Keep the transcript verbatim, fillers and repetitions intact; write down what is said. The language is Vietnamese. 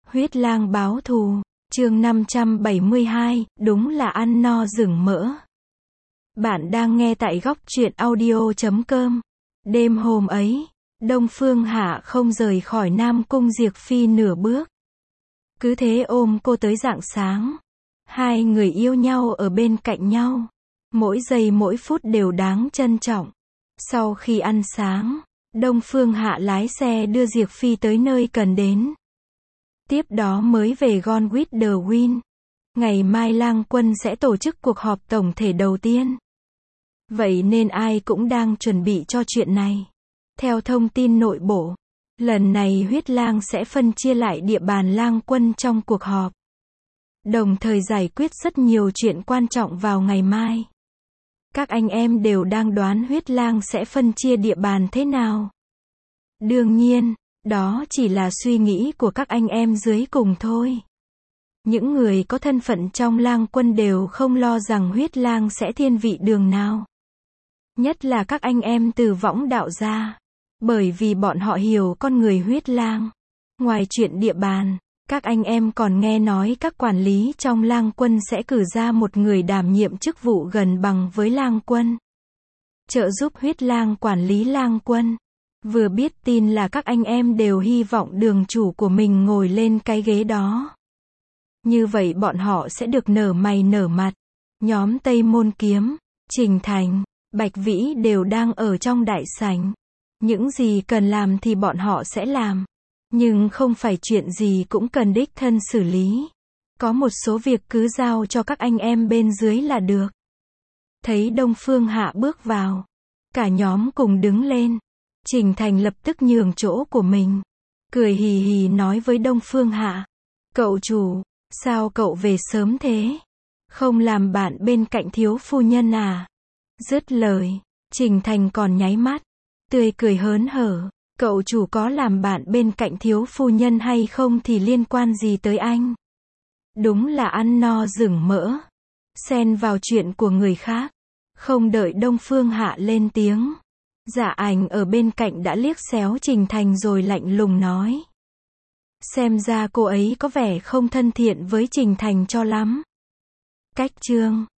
Huyết lang báo thù, chương năm trăm bảy mươi hai, đúng là ăn no rừng mỡ. Bạn đang nghe tại góc truyện audio chấm com. Đêm hôm ấy, Đông Phương Hạ không rời khỏi Nam Cung Diệp Phi nửa bước. Cứ thế ôm cô tới rạng sáng. Hai người yêu nhau ở bên cạnh nhau. Mỗi giây mỗi phút đều đáng trân trọng. Sau khi ăn sáng, Đông Phương Hạ lái xe đưa Diệp Phi tới nơi cần đến. Tiếp đó mới về Gone with the Wind. Ngày mai Lang Quân sẽ tổ chức cuộc họp tổng thể đầu tiên. Vậy nên ai cũng đang chuẩn bị cho chuyện này. Theo thông tin nội bộ, lần này Huyết Lang sẽ phân chia lại địa bàn Lang Quân trong cuộc họp. Đồng thời giải quyết rất nhiều chuyện quan trọng vào ngày mai. Các anh em đều đang đoán Huyết Lang sẽ phân chia địa bàn thế nào. Đương nhiên, đó chỉ là suy nghĩ của các anh em dưới cùng thôi. Những người có thân phận trong Lang Quân đều không lo rằng Huyết Lang sẽ thiên vị đường nào. Nhất là các anh em từ Võng Đạo gia. Bởi vì bọn họ hiểu con người Huyết Lang. Ngoài chuyện địa bàn, các anh em còn nghe nói các quản lý trong Lang Quân sẽ cử ra một người đảm nhiệm chức vụ gần bằng với Lang Quân, trợ giúp Huyết Lang quản lý Lang Quân. Vừa biết tin là các anh em đều hy vọng đường chủ của mình ngồi lên cái ghế đó. Như vậy bọn họ sẽ được nở mày nở mặt. Nhóm Tây Môn Kiếm, Trình Thành, Bạch Vĩ đều đang ở trong đại sảnh. Những gì cần làm thì bọn họ sẽ làm. Nhưng không phải chuyện gì cũng cần đích thân xử lý. Có một số việc cứ giao cho các anh em bên dưới là được. Thấy Đông Phương Hạ bước vào, cả nhóm cùng đứng lên. Trình Thành lập tức nhường chỗ của mình. Cười hì hì nói với Đông Phương Hạ. Cậu chủ, sao cậu về sớm thế? Không làm bạn bên cạnh thiếu phu nhân à? Dứt lời, Trình Thành còn nháy mắt. Tươi cười hớn hở. Cậu chủ có làm bạn bên cạnh thiếu phu nhân hay không thì liên quan gì tới anh? Đúng là ăn no rừng mỡ. Xen vào chuyện của người khác. Không đợi Đông Phương Hạ lên tiếng. Dạ Ảnh ở bên cạnh đã liếc xéo Trình Thành rồi lạnh lùng nói. Xem ra cô ấy có vẻ không thân thiện với Trình Thành cho lắm. Cách chương